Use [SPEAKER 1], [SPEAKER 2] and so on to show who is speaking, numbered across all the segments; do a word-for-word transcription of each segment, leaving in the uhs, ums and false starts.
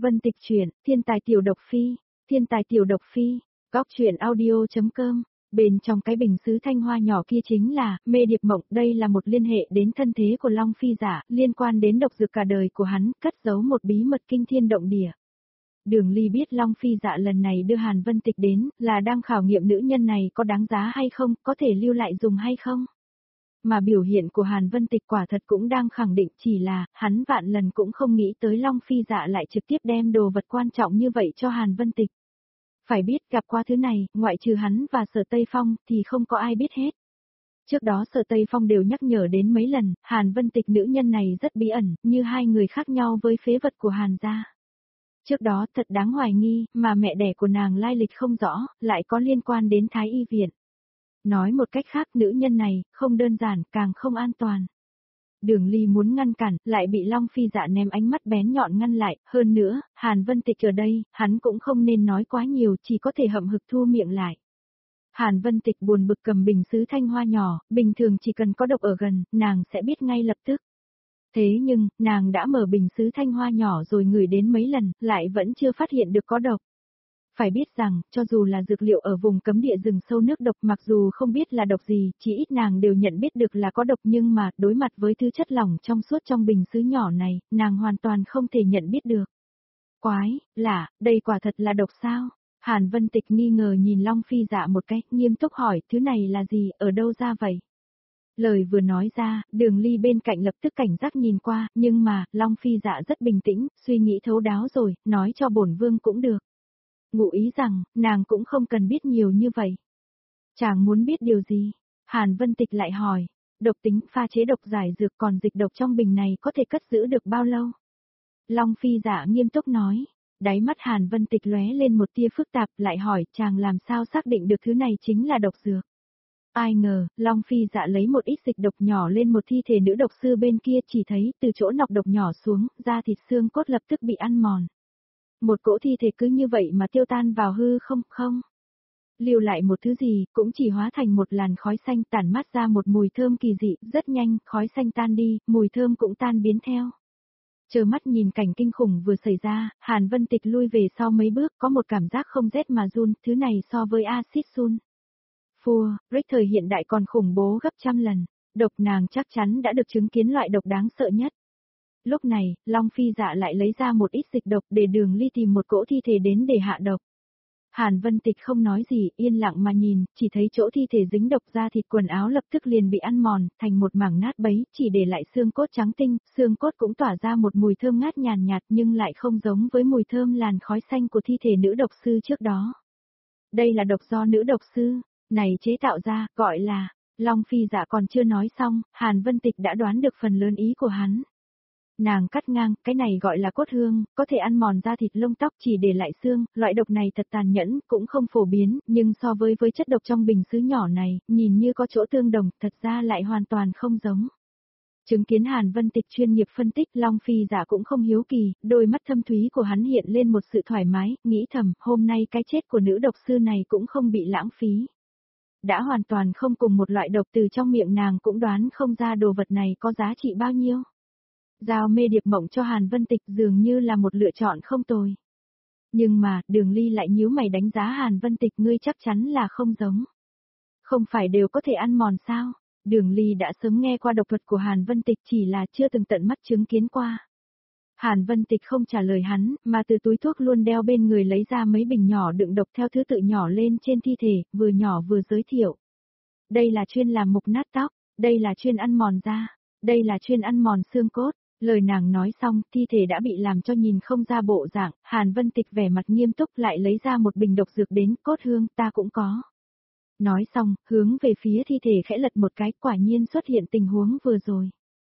[SPEAKER 1] Vân Tịch truyện, Thiên tài tiểu độc phi, Thiên tài tiểu độc phi, góc truyện audio.com. Bên trong cái bình sứ thanh hoa nhỏ kia chính là Mê Điệp Mộng, đây là một liên hệ đến thân thế của Long Phi Dạ, liên quan đến độc dược cả đời của hắn, cất giấu một bí mật kinh thiên động địa. Đường Ly biết Long Phi Dạ lần này đưa Hàn Vân Tịch đến, là đang khảo nghiệm nữ nhân này có đáng giá hay không, có thể lưu lại dùng hay không. Mà biểu hiện của Hàn Vân Tịch quả thật cũng đang khẳng định, chỉ là, hắn vạn lần cũng không nghĩ tới Long Phi Dạ lại trực tiếp đem đồ vật quan trọng như vậy cho Hàn Vân Tịch. Phải biết gặp qua thứ này, ngoại trừ hắn và Sở Tây Phong thì không có ai biết hết. Trước đó Sở Tây Phong đều nhắc nhở đến mấy lần, Hàn Vân Tịch nữ nhân này rất bí ẩn, như hai người khác nhau với phế vật của Hàn gia. Trước đó thật đáng hoài nghi, mà mẹ đẻ của nàng lai lịch không rõ, lại có liên quan đến Thái Y Viện. Nói một cách khác, nữ nhân này, không đơn giản, càng không an toàn. Đường Ly muốn ngăn cản, lại bị Long Phi Dạ ném ánh mắt bén nhọn ngăn lại, hơn nữa, Hàn Vân Tịch ở đây, hắn cũng không nên nói quá nhiều, chỉ có thể hậm hực thu miệng lại. Hàn Vân Tịch buồn bực cầm bình sứ thanh hoa nhỏ, bình thường chỉ cần có độc ở gần, nàng sẽ biết ngay lập tức. Thế nhưng, nàng đã mở bình sứ thanh hoa nhỏ rồi ngửi đến mấy lần, lại vẫn chưa phát hiện được có độc. Phải biết rằng, cho dù là dược liệu ở vùng cấm địa rừng sâu nước độc, mặc dù không biết là độc gì, chỉ ít nàng đều nhận biết được là có độc, nhưng mà, đối mặt với thứ chất lỏng trong suốt trong bình sứ nhỏ này, nàng hoàn toàn không thể nhận biết được. Quái, lạ, đây quả thật là độc sao? Hàn Vân Tịch nghi ngờ nhìn Long Phi Dạ một cách, nghiêm túc hỏi, thứ này là gì, ở đâu ra vậy? Lời vừa nói ra, Đường Ly bên cạnh lập tức cảnh giác nhìn qua, nhưng mà, Long Phi Dạ rất bình tĩnh, suy nghĩ thấu đáo rồi, nói cho bổn vương cũng được. Ngụ ý rằng, nàng cũng không cần biết nhiều như vậy. Chàng muốn biết điều gì? Hàn Vân Tịch lại hỏi, độc tính pha chế độc giải dược, còn dịch độc trong bình này có thể cất giữ được bao lâu? Long Phi Dạ nghiêm túc nói, đáy mắt Hàn Vân Tịch lóe lên một tia phức tạp, lại hỏi chàng làm sao xác định được thứ này chính là độc dược. Ai ngờ, Long Phi Dạ lấy một ít dịch độc nhỏ lên một thi thể nữ độc sư bên kia, chỉ thấy từ chỗ nọc độc nhỏ xuống, da thịt xương cốt lập tức bị ăn mòn. Một cỗ thi thể cứ như vậy mà tiêu tan vào hư không, không. Lưu lại một thứ gì, cũng chỉ hóa thành một làn khói xanh tản mát ra một mùi thơm kỳ dị, rất nhanh, khói xanh tan đi, mùi thơm cũng tan biến theo. Chờ mắt nhìn cảnh kinh khủng vừa xảy ra, Hàn Vân Tịch lui về sau mấy bước, có một cảm giác không rét mà run, thứ này so với axit sun Phua, Rick thời hiện đại còn khủng bố gấp trăm lần, độc nàng chắc chắn đã được chứng kiến loại độc đáng sợ nhất. Lúc này, Long Phi Dạ lại lấy ra một ít dịch độc để Đường Ly tìm một cỗ thi thể đến để hạ độc. Hàn Vân Tịch không nói gì, yên lặng mà nhìn, chỉ thấy chỗ thi thể dính độc ra thịt quần áo lập tức liền bị ăn mòn, thành một mảng nát bấy, chỉ để lại xương cốt trắng tinh, xương cốt cũng tỏa ra một mùi thơm ngát nhàn nhạt nhưng lại không giống với mùi thơm làn khói xanh của thi thể nữ độc sư trước đó. Đây là độc do nữ độc sư này chế tạo ra, gọi là... Long Phi Dạ còn chưa nói xong, Hàn Vân Tịch đã đoán được phần lớn ý của hắn. Nàng cắt ngang, cái này gọi là cốt hương, có thể ăn mòn da thịt lông tóc chỉ để lại xương, loại độc này thật tàn nhẫn, cũng không phổ biến, nhưng so với với chất độc trong bình sứ nhỏ này, nhìn như có chỗ tương đồng, thật ra lại hoàn toàn không giống. Chứng kiến Hàn Vân Tịch chuyên nghiệp phân tích, Long Phi Dạ cũng không hiếu kỳ, đôi mắt thâm thúy của hắn hiện lên một sự thoải mái, nghĩ thầm, hôm nay cái chết của nữ độc sư này cũng không bị lãng phí. Đã hoàn toàn không cùng một loại độc, từ trong miệng nàng cũng đoán không ra đồ vật này có giá trị bao nhiêu. Giao Mê Điệp Mộng cho Hàn Vân Tịch dường như là một lựa chọn không tồi. Nhưng mà, Đường Ly lại nhíu mày đánh giá Hàn Vân Tịch, ngươi chắc chắn là không giống. Không phải đều có thể ăn mòn sao? Đường Ly đã sớm nghe qua độc thuật của Hàn Vân Tịch, chỉ là chưa từng tận mắt chứng kiến qua. Hàn Vân Tịch không trả lời hắn, mà từ túi thuốc luôn đeo bên người lấy ra mấy bình nhỏ đựng độc theo thứ tự nhỏ lên trên thi thể, vừa nhỏ vừa giới thiệu. Đây là chuyên làm mục nát tóc, đây là chuyên ăn mòn da, đây là chuyên ăn mòn xương cốt. Lời nàng nói xong, thi thể đã bị làm cho nhìn không ra bộ dạng, Hàn Vân Tịch vẻ mặt nghiêm túc lại lấy ra một bình độc dược đến, cốt hương, ta cũng có. Nói xong, hướng về phía thi thể khẽ lật một cái, quả nhiên xuất hiện tình huống vừa rồi.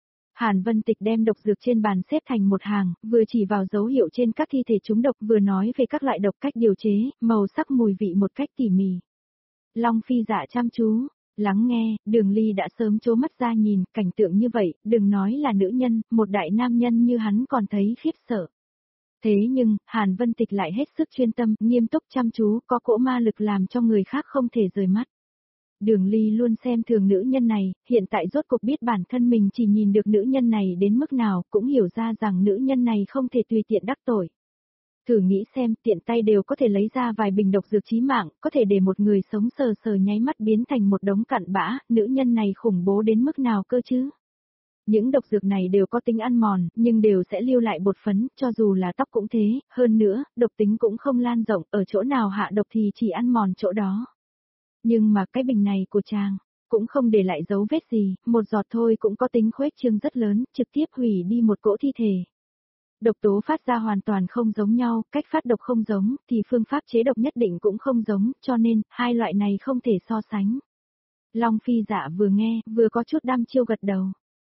[SPEAKER 1] Hàn Vân Tịch đem độc dược trên bàn xếp thành một hàng, vừa chỉ vào dấu hiệu trên các thi thể trúng độc, vừa nói về các loại độc, cách điều chế, màu sắc, mùi vị một cách tỉ mỉ. Long Phi Dạ chăm chú lắng nghe, Đường Ly đã sớm trố mắt ra nhìn, cảnh tượng như vậy, đừng nói là nữ nhân, một đại nam nhân như hắn còn thấy khiếp sợ. Thế nhưng, Hàn Vân Tịch lại hết sức chuyên tâm, nghiêm túc chăm chú, có cỗ ma lực làm cho người khác không thể rời mắt. Đường Ly luôn xem thường nữ nhân này, hiện tại rốt cuộc biết bản thân mình chỉ nhìn được nữ nhân này đến mức nào, cũng hiểu ra rằng nữ nhân này không thể tùy tiện đắc tội. Thử nghĩ xem, tiện tay đều có thể lấy ra vài bình độc dược chí mạng, có thể để một người sống sờ sờ nháy mắt biến thành một đống cặn bã, nữ nhân này khủng bố đến mức nào cơ chứ? Những độc dược này đều có tính ăn mòn, nhưng đều sẽ lưu lại bột phấn, cho dù là tóc cũng thế, hơn nữa, độc tính cũng không lan rộng, ở chỗ nào hạ độc thì chỉ ăn mòn chỗ đó. Nhưng mà cái bình này của chàng, cũng không để lại dấu vết gì, một giọt thôi cũng có tính khuếch trương rất lớn, trực tiếp hủy đi một cỗ thi thể. Độc tố phát ra hoàn toàn không giống nhau, cách phát độc không giống, thì phương pháp chế độc nhất định cũng không giống, cho nên, hai loại này không thể so sánh. Long Phi Dạ vừa nghe, vừa có chút đăm chiêu gật đầu.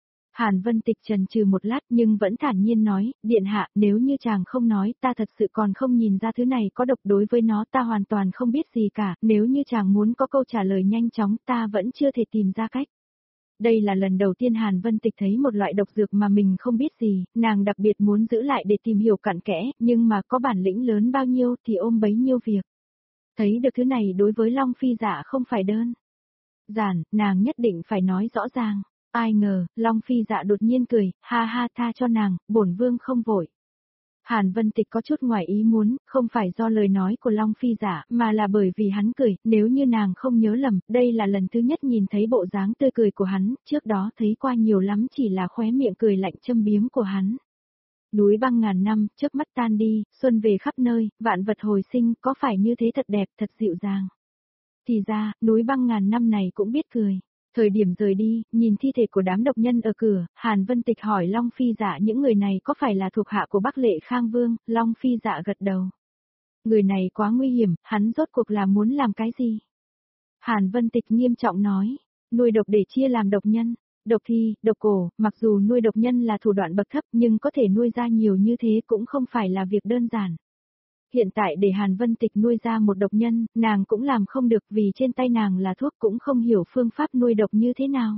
[SPEAKER 1] Hàn Vân Tịch chần chừ một lát nhưng vẫn thản nhiên nói, điện hạ, nếu như chàng không nói, ta thật sự còn không nhìn ra thứ này có độc, đối với nó ta hoàn toàn không biết gì cả, nếu như chàng muốn có câu trả lời nhanh chóng ta vẫn chưa thể tìm ra cách. Đây là lần đầu tiên Hàn Vân Tịch thấy một loại độc dược mà mình không biết gì, nàng đặc biệt muốn giữ lại để tìm hiểu cặn kẽ, nhưng mà có bản lĩnh lớn bao nhiêu thì ôm bấy nhiêu việc. Thấy được thứ này đối với Long Phi Dạ không phải đơn giản, nàng nhất định phải nói rõ ràng. Ai ngờ, Long Phi Dạ đột nhiên cười, ha ha, tha cho nàng, bổn vương không vội. Hàn Vân Tịch có chút ngoài ý muốn, không phải do lời nói của Long Phi Dạ, mà là bởi vì hắn cười, nếu như nàng không nhớ lầm, đây là lần thứ nhất nhìn thấy bộ dáng tươi cười của hắn, trước đó thấy qua nhiều lắm chỉ là khóe miệng cười lạnh châm biếm của hắn. Núi băng ngàn năm, chớp mắt tan đi, xuân về khắp nơi, vạn vật hồi sinh, có phải như thế thật đẹp, thật dịu dàng. Thì ra, núi băng ngàn năm này cũng biết cười. Thời điểm rời đi, nhìn thi thể của đám độc nhân ở cửa, Hàn Vân Tịch hỏi Long Phi Dạ những người này có phải là thuộc hạ của Bắc Lệ Khang Vương, Long Phi Dạ gật đầu. Người này quá nguy hiểm, hắn rốt cuộc là muốn làm cái gì? Hàn Vân Tịch nghiêm trọng nói, nuôi độc để chia làm độc nhân, độc thi, độc cổ, mặc dù nuôi độc nhân là thủ đoạn bậc thấp nhưng có thể nuôi ra nhiều như thế cũng không phải là việc đơn giản. Hiện tại để Hàn Vân Tịch nuôi ra một độc nhân, nàng cũng làm không được vì trên tay nàng là thuốc cũng không hiểu phương pháp nuôi độc như thế nào.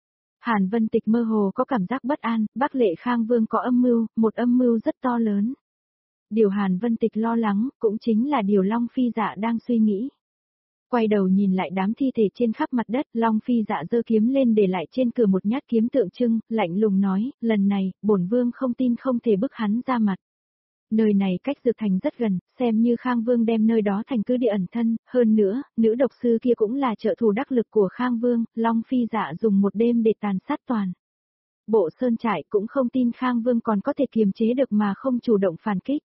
[SPEAKER 1] Hàn Vân Tịch mơ hồ có cảm giác bất an, Bắc Lệ Khang Vương có âm mưu, một âm mưu rất to lớn. Điều Hàn Vân Tịch lo lắng, cũng chính là điều Long Phi Dạ đang suy nghĩ. Quay đầu nhìn lại đám thi thể trên khắp mặt đất, Long Phi Dạ giơ kiếm lên để lại trên cửa một nhát kiếm tượng trưng, lạnh lùng nói, lần này, bổn vương không tin không thể bức hắn ra mặt. Nơi này cách Dược Thành rất gần, xem như Khang Vương đem nơi đó thành cứ địa ẩn thân, hơn nữa, nữ độc sư kia cũng là trợ thủ đắc lực của Khang Vương, Long Phi Dạ dùng một đêm để tàn sát toàn. Bộ sơn trại cũng không tin Khang Vương còn có thể kiềm chế được mà không chủ động phản kích.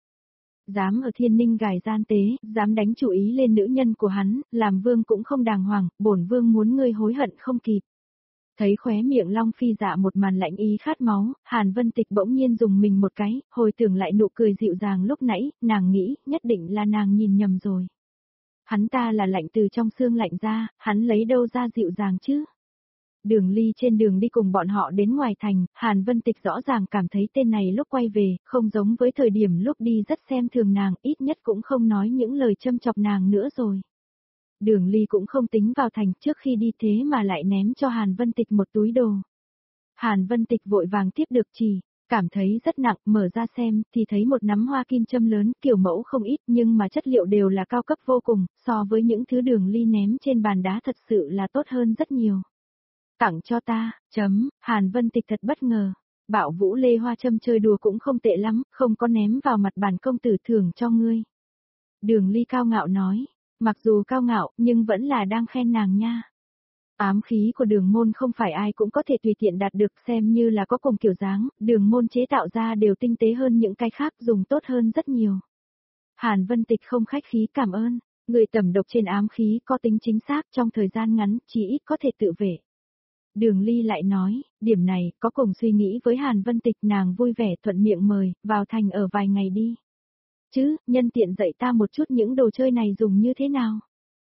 [SPEAKER 1] Dám ở Thiên Ninh gài gian tế, dám đánh chủ ý lên nữ nhân của hắn, làm vương cũng không đàng hoàng, bổn vương muốn ngươi hối hận không kịp. Thấy khóe miệng Long Phi Dạ một màn lạnh ý khát máu, Hàn Vân Tịch bỗng nhiên dùng mình một cái, hồi tưởng lại nụ cười dịu dàng lúc nãy, nàng nghĩ, nhất định là nàng nhìn nhầm rồi. Hắn ta là lạnh từ trong xương lạnh ra, hắn lấy đâu ra dịu dàng chứ? Đường Ly trên đường đi cùng bọn họ đến ngoài thành, Hàn Vân Tịch rõ ràng cảm thấy tên này lúc quay về, không giống với thời điểm lúc đi rất xem thường nàng, ít nhất cũng không nói những lời châm chọc nàng nữa rồi. Đường Ly cũng không tính vào thành trước khi đi thế mà lại ném cho Hàn Vân Tịch một túi đồ. Hàn Vân Tịch vội vàng tiếp được chỉ, cảm thấy rất nặng, mở ra xem thì thấy một nắm hoa kim châm lớn, kiểu mẫu không ít nhưng mà chất liệu đều là cao cấp vô cùng, so với những thứ Đường Ly ném trên bàn đá thật sự là tốt hơn rất nhiều. Tặng cho ta, chấm, Hàn Vân Tịch thật bất ngờ. Bảo Vũ Lê hoa châm chơi đùa cũng không tệ lắm, không có ném vào mặt bàn công tử thưởng cho ngươi. Đường Ly cao ngạo nói. Mặc dù cao ngạo, nhưng vẫn là đang khen nàng nha. Ám khí của Đường môn không phải ai cũng có thể tùy tiện đạt được, xem như là có cùng kiểu dáng, Đường môn chế tạo ra đều tinh tế hơn những cái khác, dùng tốt hơn rất nhiều. Hàn Vân Tịch không khách khí cảm ơn, người tẩm độc trên ám khí có tính chính xác trong thời gian ngắn, chỉ ít có thể tự vệ. Đường Ly lại nói, điểm này, có cùng suy nghĩ với Hàn Vân Tịch, nàng vui vẻ thuận miệng mời, vào thành ở vài ngày đi. Chứ, nhân tiện dạy ta một chút những đồ chơi này dùng như thế nào.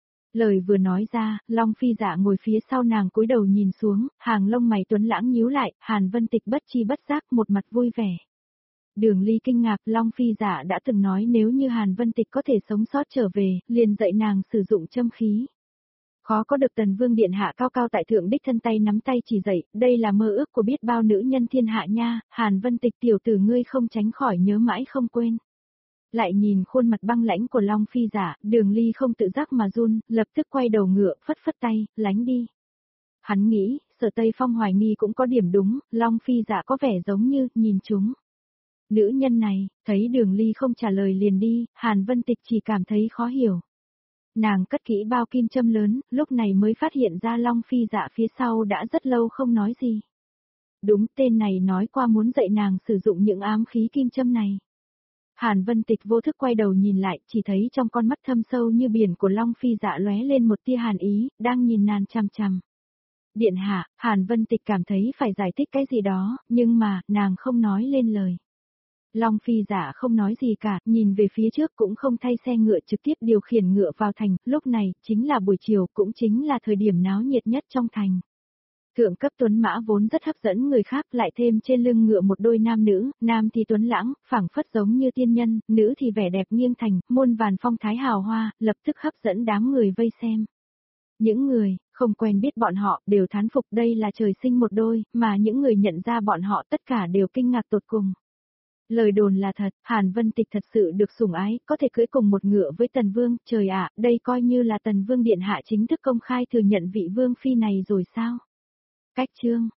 [SPEAKER 1] Lời vừa nói ra, Long Phi Dạ ngồi phía sau nàng cúi đầu nhìn xuống, hàng lông mày tuấn lãng nhíu lại, Hàn Vân Tịch bất chi bất giác một mặt vui vẻ. Đường Ly kinh ngạc, Long Phi Dạ đã từng nói nếu như Hàn Vân Tịch có thể sống sót trở về, liền dạy nàng sử dụng châm khí. Khó có được Tần Vương Điện Hạ cao cao tại thượng đích thân tay nắm tay chỉ dạy, đây là mơ ước của biết bao nữ nhân thiên hạ nha, Hàn Vân Tịch tiểu tử ngươi không tránh khỏi nhớ mãi không quên. Lại nhìn khuôn mặt băng lãnh của Long Phi Dạ, Đường Ly không tự giác mà run, lập tức quay đầu ngựa, phất phất tay, lánh đi. Hắn nghĩ, Sở Tây Phong hoài nghi cũng có điểm đúng, Long Phi Dạ có vẻ giống như, nhìn chúng. Nữ nhân này, thấy Đường Ly không trả lời liền đi, Hàn Vân Tịch chỉ cảm thấy khó hiểu. Nàng cất kỹ bao kim châm lớn, lúc này mới phát hiện ra Long Phi Dạ phía sau đã rất lâu không nói gì. Đúng, tên này nói qua muốn dạy nàng sử dụng những ám khí kim châm này. Hàn Vân Tịch vô thức quay đầu nhìn lại, chỉ thấy trong con mắt thâm sâu như biển của Long Phi Dạ lóe lên một tia hàn ý, đang nhìn nàng chằm chằm. Điện hạ, Hàn Vân Tịch cảm thấy phải giải thích cái gì đó, nhưng mà, nàng không nói lên lời. Long Phi Dạ không nói gì cả, nhìn về phía trước cũng không thay xe ngựa trực tiếp điều khiển ngựa vào thành, lúc này, chính là buổi chiều, cũng chính là thời điểm náo nhiệt nhất trong thành. Thượng cấp tuấn mã vốn rất hấp dẫn người khác, lại thêm trên lưng ngựa một đôi nam nữ, nam thì tuấn lãng, phảng phất giống như tiên nhân, nữ thì vẻ đẹp nghiêng thành, muôn vàn phong thái hào hoa, lập tức hấp dẫn đám người vây xem. Những người, không quen biết bọn họ, đều thán phục đây là trời sinh một đôi, mà những người nhận ra bọn họ tất cả đều kinh ngạc tột cùng. Lời đồn là thật, Hàn Vân Tịch thật sự được sủng ái, có thể cưỡi cùng một ngựa với Tần Vương, trời ạ, đây coi như là Tần Vương Điện Hạ chính thức công khai thừa nhận vị Vương Phi này rồi sao? Cách chương